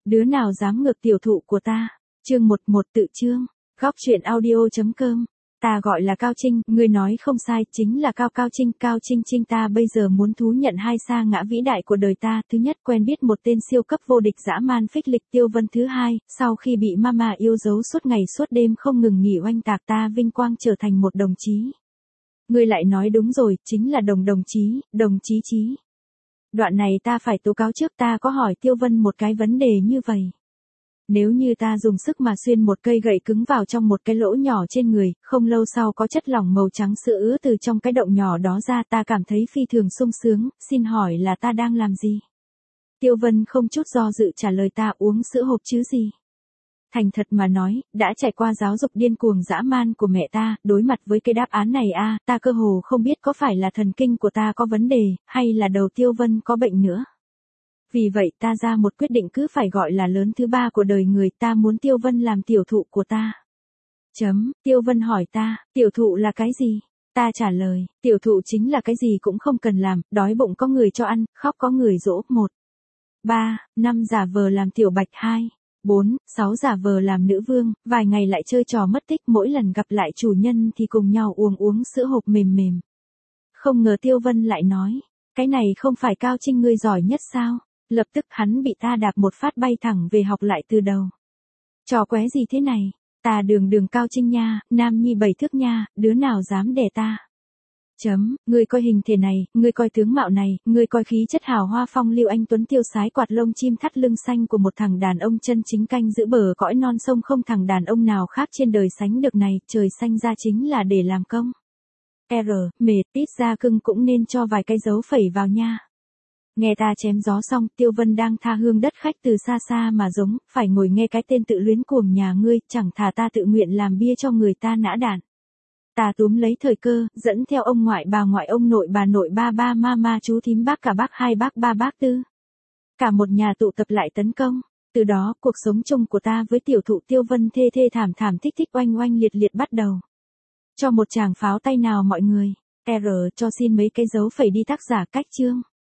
Đứa nào dám ngược tiểu thụ của ta? Chương 11 tự chương. Góc truyện audio.com. Ta gọi là Cao Trinh, ngươi nói không sai, chính là Cao Trinh, Cao Trinh Trinh. Ta bây giờ muốn thú nhận hai sa ngã vĩ đại của đời ta. Thứ nhất, quen biết một tên siêu cấp vô địch dã man phích lịch Tiêu Vân. Thứ hai, sau khi bị mama yêu dấu suốt ngày suốt đêm không ngừng nghỉ oanh tạc, ta vinh quang trở thành một đồng chí. Ngươi lại nói đúng rồi, chính là đồng chí. Đoạn này ta phải tố cáo trước, ta có hỏi Tiêu Vân một cái vấn đề như vậy. Nếu như ta dùng sức mà xuyên một cây gậy cứng vào trong một cái lỗ nhỏ trên người, không lâu sau có chất lỏng màu trắng sữa ứa từ trong cái động nhỏ đó ra, ta cảm thấy phi thường sung sướng, xin hỏi là ta đang làm gì? Tiêu Vân không chút do dự trả lời, ta uống sữa hộp chứ gì. Thành thật mà nói, đã trải qua giáo dục điên cuồng dã man của mẹ ta, đối mặt với cái đáp án này ta cơ hồ không biết có phải là thần kinh của ta có vấn đề, hay là đầu Tiêu Vân có bệnh nữa. Vì vậy ta ra một quyết định cứ phải gọi là lớn thứ ba của đời người, ta muốn Tiêu Vân làm tiểu thụ của ta. Tiêu Vân hỏi ta, tiểu thụ là cái gì? Ta trả lời, tiểu thụ chính là cái gì cũng không cần làm, đói bụng có người cho ăn, khóc có người dỗ. 1, 3, 5 giả vờ làm tiểu bạch. 2, 4, 6 giả vờ làm nữ vương, vài ngày lại chơi trò mất tích, mỗi lần gặp lại chủ nhân thì cùng nhau uống sữa hộp mềm. Không ngờ Tiêu Vân lại nói, cái này không phải Cao Trinh ngươi giỏi nhất sao? Lập tức hắn bị ta đạp một phát bay thẳng về học lại từ đầu. Trò qué gì thế này? Ta đường Cao Trinh nha, nam nhi 7 thước nha, đứa nào dám đè ta? Ngươi coi hình thể này, ngươi coi tướng mạo này, ngươi coi khí chất hào hoa phong lưu anh tuấn tiêu sái quạt lông chim thắt lưng xanh của một thằng đàn ông chân chính canh giữ bờ cõi non sông, không thằng đàn ông nào khác trên đời sánh được này, trời xanh ra chính là để làm công. Mệt tít ra cưng cũng nên cho vài cái dấu phẩy vào nha. Nghe ta chém gió xong, Tiêu Vân đang tha hương đất khách từ xa mà giống, phải ngồi nghe cái tên tự luyến cuồng nhà ngươi, chẳng thà ta tự nguyện làm bia cho người ta nã đạn. Ta túm lấy thời cơ, dẫn theo ông ngoại bà ngoại ông nội bà nội ba mama chú thím bác cả bác hai bác ba bác tư. Cả một nhà tụ tập lại tấn công. Từ đó, cuộc sống chung của ta với tiểu thụ Tiêu Vân thê thảm thích oanh liệt bắt đầu. Cho một tràng pháo tay nào mọi người. Cho xin mấy cái dấu phẩy đi tác giả cách chương.